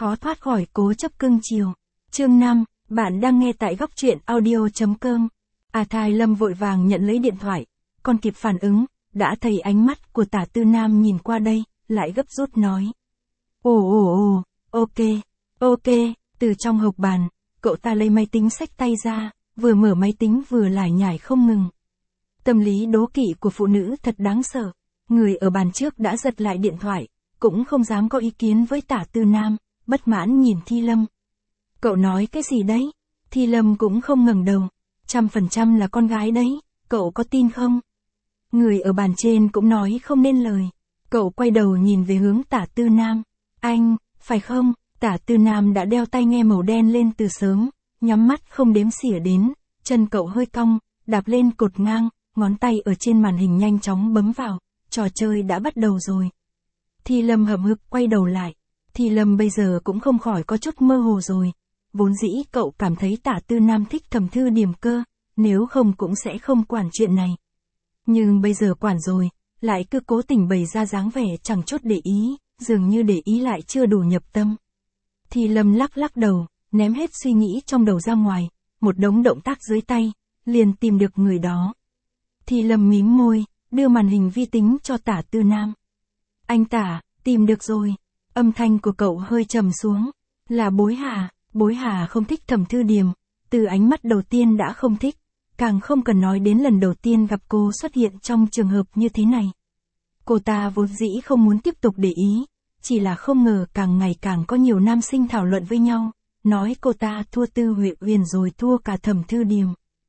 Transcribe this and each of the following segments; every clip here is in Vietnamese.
khó thoát khỏi cố chấp cưng chiều. Chương 5, bạn đang nghe tại góc truyện audio.com. Thai Lâm vội vàng nhận lấy điện thoại, còn kịp phản ứng, đã thấy ánh mắt của Tả Tư Nam nhìn qua đây, lại gấp rút nói. Ok, từ trong hộc bàn, cậu ta lấy máy tính xách tay ra, vừa mở máy tính vừa lải nhải không ngừng. Tâm lý đố kỵ của phụ nữ thật đáng sợ, người ở bàn trước đã giật lại điện thoại, cũng không dám có ý kiến với Tả Tư Nam, bất mãn nhìn Thi Lâm. Cậu nói cái gì đấy? Thi Lâm cũng không ngẩng đầu, 100% là con gái đấy, cậu có tin không? Người ở bàn trên cũng nói không nên lời, cậu quay đầu nhìn về hướng Tả Tư Nam. Anh, phải không? Tả Tư Nam đã đeo tai nghe màu đen lên từ sớm, nhắm mắt không đếm xỉa đến, chân cậu hơi cong, đạp lên cột ngang, ngón tay ở trên màn hình nhanh chóng bấm vào, trò chơi đã bắt đầu rồi. Thi Lâm hậm hực quay đầu lại, Thi Lâm bây giờ cũng không khỏi có chút mơ hồ rồi, vốn dĩ cậu cảm thấy Tả Tư Nam thích Thẩm Thư Điềm cơ, nếu không cũng sẽ không quản chuyện này. Nhưng bây giờ quản rồi, lại cứ cố tình bày ra dáng vẻ chẳng chút để ý, dường như để ý lại chưa đủ nhập tâm. Thi Lâm lắc đầu, ném hết suy nghĩ trong đầu ra ngoài, một đống động tác dưới tay, liền tìm được người đó. Thi Lâm mím môi, đưa màn hình vi tính cho Tả Tư Nam. Anh Tả, tìm được rồi. Âm thanh của cậu hơi trầm xuống. Là Bối Hà không thích Thẩm Thư Điềm, từ ánh mắt đầu tiên đã không thích, càng không cần nói đến lần đầu tiên gặp cô xuất hiện trong trường hợp như thế này. Cô ta vốn dĩ không muốn tiếp tục để ý, chỉ là không ngờ càng ngày càng có nhiều nam sinh thảo luận với nhau, nói cô ta thua Tư Huệ Uyển rồi thua cả Thẩm Thư Điềm.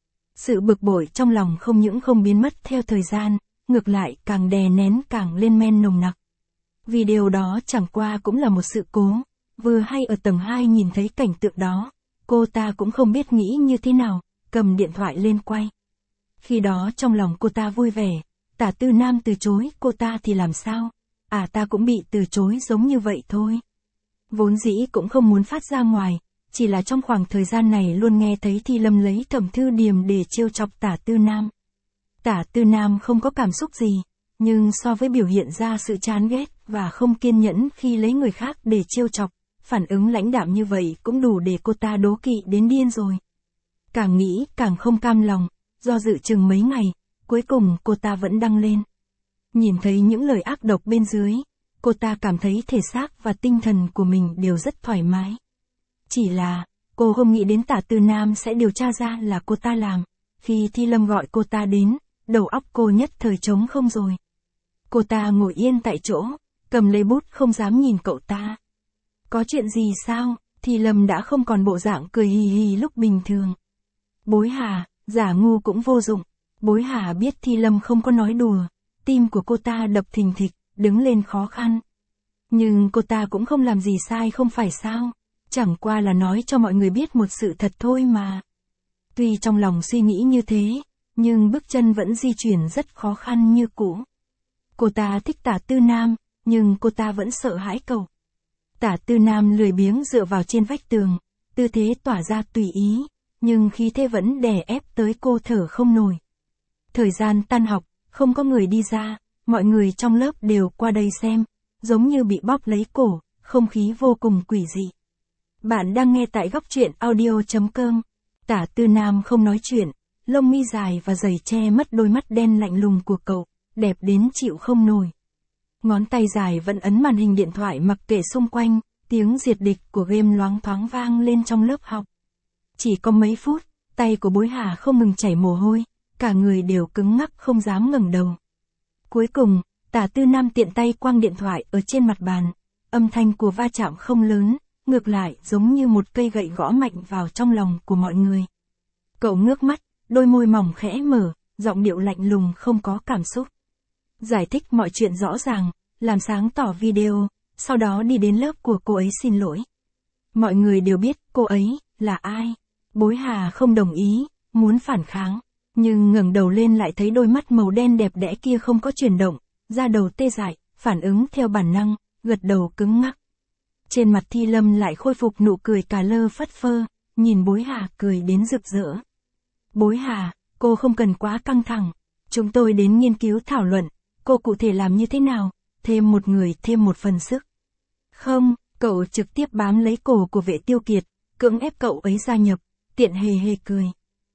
Sự bực bội trong lòng không những không biến mất theo thời gian, ngược lại càng đè nén càng lên men nồng nặc. Video đó chẳng qua cũng là một sự cố, vừa hay ở tầng 2 nhìn thấy cảnh tượng đó, cô ta cũng không biết nghĩ như thế nào, cầm điện thoại lên quay. Khi đó trong lòng cô ta vui vẻ, Tả Tư Nam từ chối cô ta thì làm sao? Ta cũng bị từ chối giống như vậy thôi. Vốn dĩ cũng không muốn phát ra ngoài, chỉ là trong khoảng thời gian này luôn nghe thấy Thi Lâm lấy Thẩm Thư Điềm để trêu chọc Tả Tư Nam. Tả Tư Nam không có cảm xúc gì, nhưng so với biểu hiện ra sự chán ghét và không kiên nhẫn khi lấy người khác để trêu chọc, phản ứng lãnh đạm như vậy cũng đủ để cô ta đố kỵ đến điên rồi. Càng nghĩ càng không cam lòng, do dự chừng mấy ngày, cuối cùng cô ta vẫn đăng lên. Nhìn thấy những lời ác độc bên dưới, cô ta cảm thấy thể xác và tinh thần của mình đều rất thoải mái. Chỉ là, cô không nghĩ đến Tả Tư Nam sẽ điều tra ra là cô ta làm. Khi Thi Lâm gọi cô ta đến, đầu óc cô nhất thời trống không rồi. Cô ta ngồi yên tại chỗ, cầm lấy bút không dám nhìn cậu ta. Có chuyện gì sao? Thi Lâm đã không còn bộ dạng cười hì hì lúc bình thường. Bối Hà, giả ngu cũng vô dụng. Bối Hà biết Thi Lâm không có nói đùa, tim của cô ta đập thình thịch, đứng lên khó khăn. Nhưng cô ta cũng không làm gì sai không phải sao? Chẳng qua là nói cho mọi người biết một sự thật thôi mà. Tuy trong lòng suy nghĩ như thế, nhưng bước chân vẫn di chuyển rất khó khăn như cũ. Cô ta thích Tả Tư Nam, nhưng cô ta vẫn sợ hãi cậu. Tả Tư Nam lười biếng dựa vào trên vách tường, tư thế tỏa ra tùy ý, nhưng khí thế vẫn đè ép tới cô thở không nổi. Thời gian tan học, không có người đi ra, mọi người trong lớp đều qua đây xem, giống như bị bóp lấy cổ, không khí vô cùng quỷ dị. Bạn đang nghe tại góc truyện audio.com. Tả Tư Nam không nói chuyện, lông mi dài và giày che mất đôi mắt đen lạnh lùng của cậu, đẹp đến chịu không nổi. Ngón tay dài vẫn ấn màn hình điện thoại mặc kệ xung quanh, tiếng diệt địch của game loáng thoáng vang lên trong lớp học. Chỉ có mấy phút, tay của Bối Hà không ngừng chảy mồ hôi, cả người đều cứng ngắc không dám ngẩng đầu. Cuối cùng, Tả Tư Nam tiện tay quăng điện thoại ở trên mặt bàn, âm thanh của va chạm không lớn, ngược lại giống như một cây gậy gõ mạnh vào trong lòng của mọi người. Cậu ngước mắt, đôi môi mỏng khẽ mở, giọng điệu lạnh lùng không có cảm xúc. Giải thích mọi chuyện rõ ràng, làm sáng tỏ video, sau đó đi đến lớp của cô ấy xin lỗi. Mọi người đều biết cô ấy là ai. Bối Hà không đồng ý, muốn phản kháng, nhưng ngẩng đầu lên lại thấy đôi mắt màu đen đẹp đẽ kia không có chuyển động, da đầu tê dại, phản ứng theo bản năng, gật đầu cứng ngắc. Trên mặt Thi Lâm lại khôi phục nụ cười cà lơ phất phơ, nhìn Bối Hà cười đến rực rỡ. Bối Hà, cô không cần quá căng thẳng, chúng tôi đến nghiên cứu thảo luận, cô cụ thể làm như thế nào, thêm một người thêm một phần sức. Không, Cậu trực tiếp bám lấy cổ của Vệ Tiêu Kiệt, cưỡng ép cậu ấy gia nhập, tiện hề hề cười.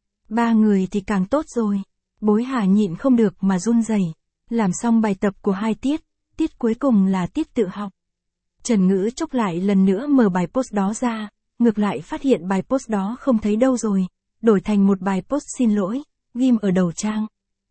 3 người thì càng tốt rồi. Bối Hà nhịn không được mà run rẩy. Làm xong bài tập của 2 tiết, tiết cuối cùng là tiết tự học. Trần Ngữ Trúc lại lần nữa mở bài post đó ra, ngược lại phát hiện bài post đó không thấy đâu rồi, đổi thành một bài post xin lỗi, ghim ở đầu trang.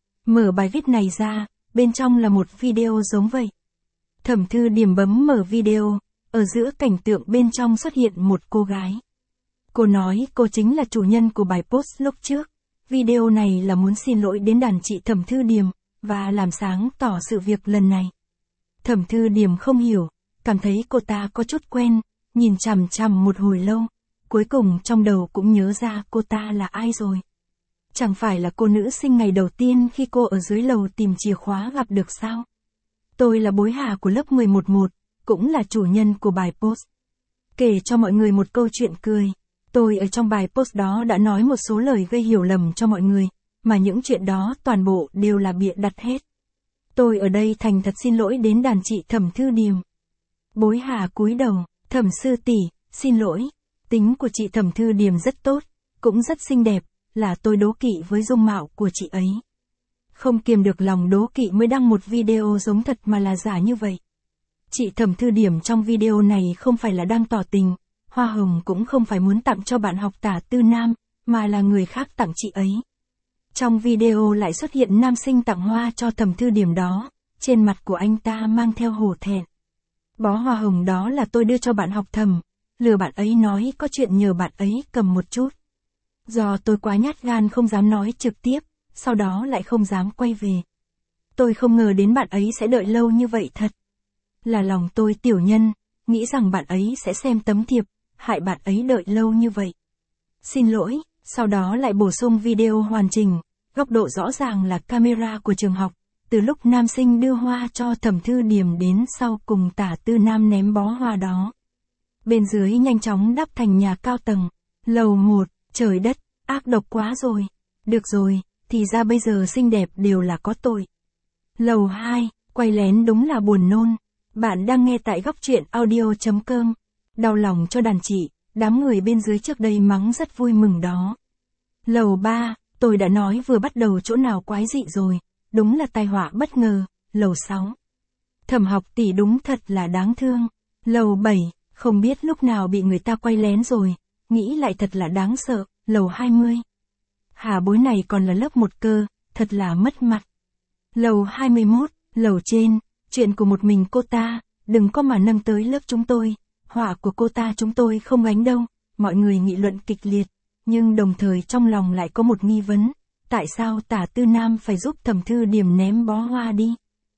Mở bài viết này ra, bên trong là một video giống vậy. Thẩm Thư Điềm bấm mở video, ở giữa cảnh tượng bên trong xuất hiện một cô gái. Cô nói cô chính là chủ nhân của bài post lúc trước. Video này là muốn xin lỗi đến đàn chị Thẩm Thư Điềm, và làm sáng tỏ sự việc lần này. Thẩm Thư Điềm không hiểu, cảm thấy cô ta có chút quen, nhìn chằm chằm một hồi lâu, cuối cùng trong đầu cũng nhớ ra cô ta là ai rồi. Chẳng phải là cô nữ sinh ngày đầu tiên khi cô ở dưới lầu tìm chìa khóa gặp được sao? Tôi là Bối Hà của lớp 11, cũng là chủ nhân của bài post. Kể cho mọi người một câu chuyện cười. Tôi ở trong bài post đó đã nói một số lời gây hiểu lầm cho mọi người, mà những chuyện đó toàn bộ đều là bịa đặt hết. Tôi ở đây thành thật xin lỗi đến đàn chị Thẩm Thư Điềm. Bối Hà cúi đầu, Thẩm sư tỷ, xin lỗi. Tính của chị Thẩm Thư Điềm rất tốt, cũng rất xinh đẹp, là tôi đố kỵ với dung mạo của chị ấy. Không kiềm được lòng đố kỵ mới đăng một video giống thật mà là giả như vậy. Chị Thẩm Thư Điềm trong video này không phải là đang tỏ tình, hoa hồng cũng không phải muốn tặng cho bạn học Tả Tư Nam, mà là người khác tặng chị ấy. Trong video lại xuất hiện nam sinh tặng hoa cho Thẩm Thư Điềm đó, trên mặt của anh ta mang theo hổ thẹn. Bó hoa hồng đó là tôi đưa cho bạn học Thẩm, lừa bạn ấy nói có chuyện nhờ bạn ấy cầm một chút. Do tôi quá nhát gan không dám nói trực tiếp, sau đó lại không dám quay về. Tôi không ngờ đến bạn ấy sẽ đợi lâu như vậy thật. Là lòng tôi tiểu nhân, nghĩ rằng bạn ấy sẽ xem tấm thiệp, hại bạn ấy đợi lâu như vậy. Xin lỗi, sau đó lại bổ sung video hoàn chỉnh, góc độ rõ ràng là camera của trường học, từ lúc nam sinh đưa hoa cho Thẩm Thư Điềm đến sau cùng Tả Tư Nam ném bó hoa đó. Bên dưới nhanh chóng đắp thành nhà cao tầng, lầu 1, trời đất, ác độc quá rồi. Được rồi, thì ra bây giờ xinh đẹp đều là có tội. Lầu 2, quay lén đúng là buồn nôn. Bạn đang nghe tại góc truyện audio.com. Đau lòng cho đàn chị, đám người bên dưới trước đây mắng rất vui mừng đó. Lầu 3, tôi đã nói vừa bắt đầu chỗ nào quái dị rồi, đúng là tai họa bất ngờ. Lầu 6, Thẩm học tỷ đúng thật là đáng thương. Lầu 7, không biết lúc nào bị người ta quay lén rồi, nghĩ lại thật là đáng sợ. Lầu 20, Hà Bối này còn là lớp 1 cơ, thật là mất mặt. Lầu 21, lầu trên, chuyện của một mình cô ta, đừng có mà nâng tới lớp chúng tôi, họa của cô ta chúng tôi không gánh đâu. Mọi người nghị luận kịch liệt, nhưng đồng thời trong lòng lại có một nghi vấn, tại sao Tả Tư Nam phải giúp Thẩm Thư Điềm ném bó hoa đi?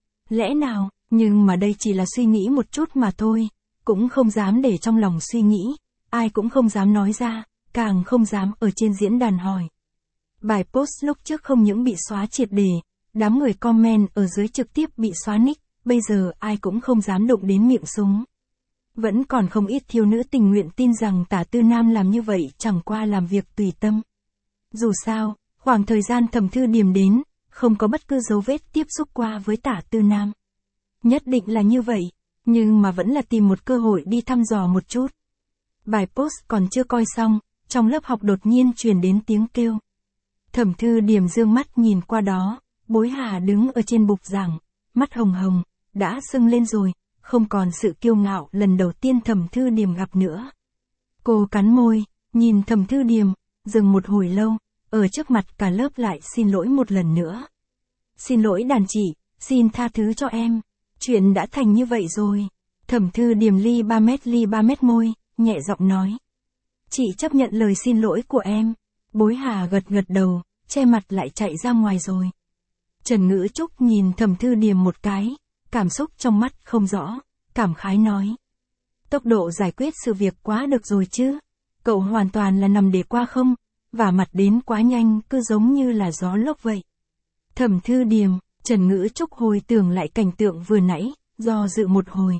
Lẽ nào, nhưng mà đây chỉ là suy nghĩ một chút mà thôi, cũng không dám để trong lòng suy nghĩ, ai cũng không dám nói ra, càng không dám ở trên diễn đàn hỏi. Bài post lúc trước không những bị xóa triệt để, đám người comment ở dưới trực tiếp bị xóa nick, bây giờ ai cũng không dám đụng đến miệng súng. Vẫn còn không ít thiếu nữ tình nguyện tin rằng Tả Tư Nam làm như vậy chẳng qua làm việc tùy tâm. Dù sao, khoảng thời gian Thẩm Thư Điềm đến, không có bất cứ dấu vết tiếp xúc qua với Tả Tư Nam. Nhất định là như vậy, nhưng mà vẫn là tìm một cơ hội đi thăm dò một chút. Bài post còn chưa coi xong, trong lớp học đột nhiên truyền đến tiếng kêu. Thẩm Thư Điềm dương mắt nhìn qua đó, Bối Hà đứng ở trên bục giảng, mắt hồng hồng, đã sưng lên rồi, không còn sự kiêu ngạo lần đầu tiên Thẩm Thư Điềm gặp nữa. Cô cắn môi, nhìn Thẩm Thư Điềm, dừng một hồi lâu, ở trước mặt cả lớp lại xin lỗi một lần nữa. Xin lỗi đàn chị, xin tha thứ cho em, chuyện đã thành như vậy rồi. Thẩm Thư Điềm ly 3 mét môi, nhẹ giọng nói. Chị chấp nhận lời xin lỗi của em. Bối Hà gật gật đầu, che mặt lại chạy ra ngoài rồi. Trần Ngữ Trúc nhìn Thẩm Thư Điềm một cái, cảm xúc trong mắt không rõ, cảm khái nói. Tốc độ giải quyết sự việc quá được rồi chứ. Cậu hoàn toàn là nằm để qua không, và mặt đến quá nhanh cứ giống như là gió lốc vậy. Thẩm Thư Điềm, Trần Ngữ Trúc hồi tưởng lại cảnh tượng vừa nãy, do dự một hồi.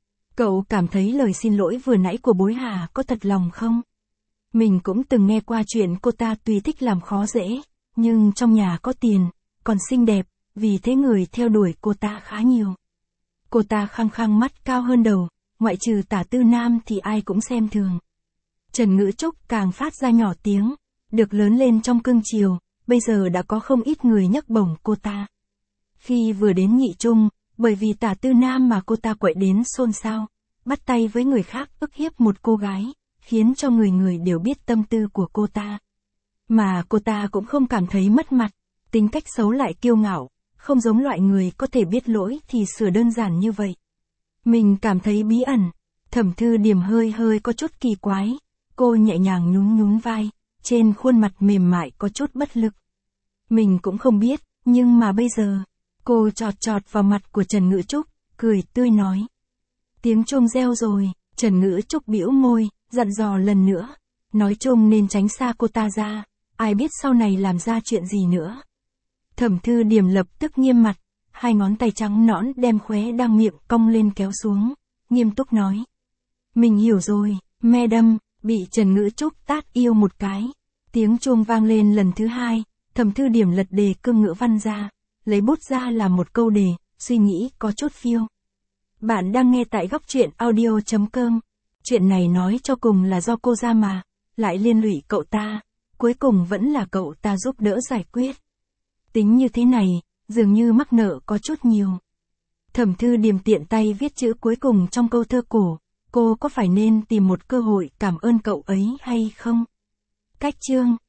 Cậu cảm thấy lời xin lỗi vừa nãy của Bối Hà có thật lòng không? Mình cũng từng nghe qua chuyện cô ta tùy thích làm khó dễ, nhưng trong nhà có tiền, còn xinh đẹp, vì thế người theo đuổi cô ta khá nhiều. Cô ta khăng khăng mắt cao hơn đầu, ngoại trừ Tả Tư Nam thì ai cũng xem thường. Trần Ngữ Trúc càng phát ra nhỏ tiếng, được lớn lên trong cương triều, bây giờ đã có không ít người nhấc bổng cô ta. Khi vừa đến Nhị Trung, bởi vì Tả Tư Nam mà cô ta quậy đến xôn xao, bắt tay với người khác ức hiếp một cô gái, khiến cho người người đều biết tâm tư của cô ta. Mà cô ta cũng không cảm thấy mất mặt, tính cách xấu lại kiêu ngạo, không giống loại người có thể biết lỗi thì sửa đơn giản như vậy. Mình cảm thấy bí ẩn, Thẩm Thư Điềm hơi hơi có chút kỳ quái, cô nhẹ nhàng nhún nhún vai, trên khuôn mặt mềm mại có chút bất lực. Mình cũng không biết, nhưng mà bây giờ, cô chọt chọt vào mặt của Trần Ngữ Trúc, cười tươi nói. Tiếng chuông reo rồi, Trần Ngữ Trúc bĩu môi, dặn dò lần nữa, nói chung nên tránh xa cô ta ra, ai biết sau này làm ra chuyện gì nữa. Thẩm Thư Điềm lập tức nghiêm mặt, hai ngón tay trắng nõn đem khóe đang miệng cong lên kéo xuống, nghiêm túc nói. Mình hiểu rồi, madam, bị Trần Ngữ Trúc tát yêu một cái. Tiếng chuông vang lên lần thứ hai, Thẩm Thư Điềm lật đề cương ngữ văn ra, lấy bút ra làm một câu đề, suy nghĩ có chút phiêu. Bạn đang nghe tại góc truyện audio.com. Chuyện này nói cho cùng là do cô ra mà, lại liên lụy cậu ta, cuối cùng vẫn là cậu ta giúp đỡ giải quyết. Tính như thế này, dường như mắc nợ có chút nhiều. Thẩm Thư Điềm tiện tay viết chữ cuối cùng trong câu thơ cổ, cô có phải nên tìm một cơ hội cảm ơn cậu ấy hay không? Cách chương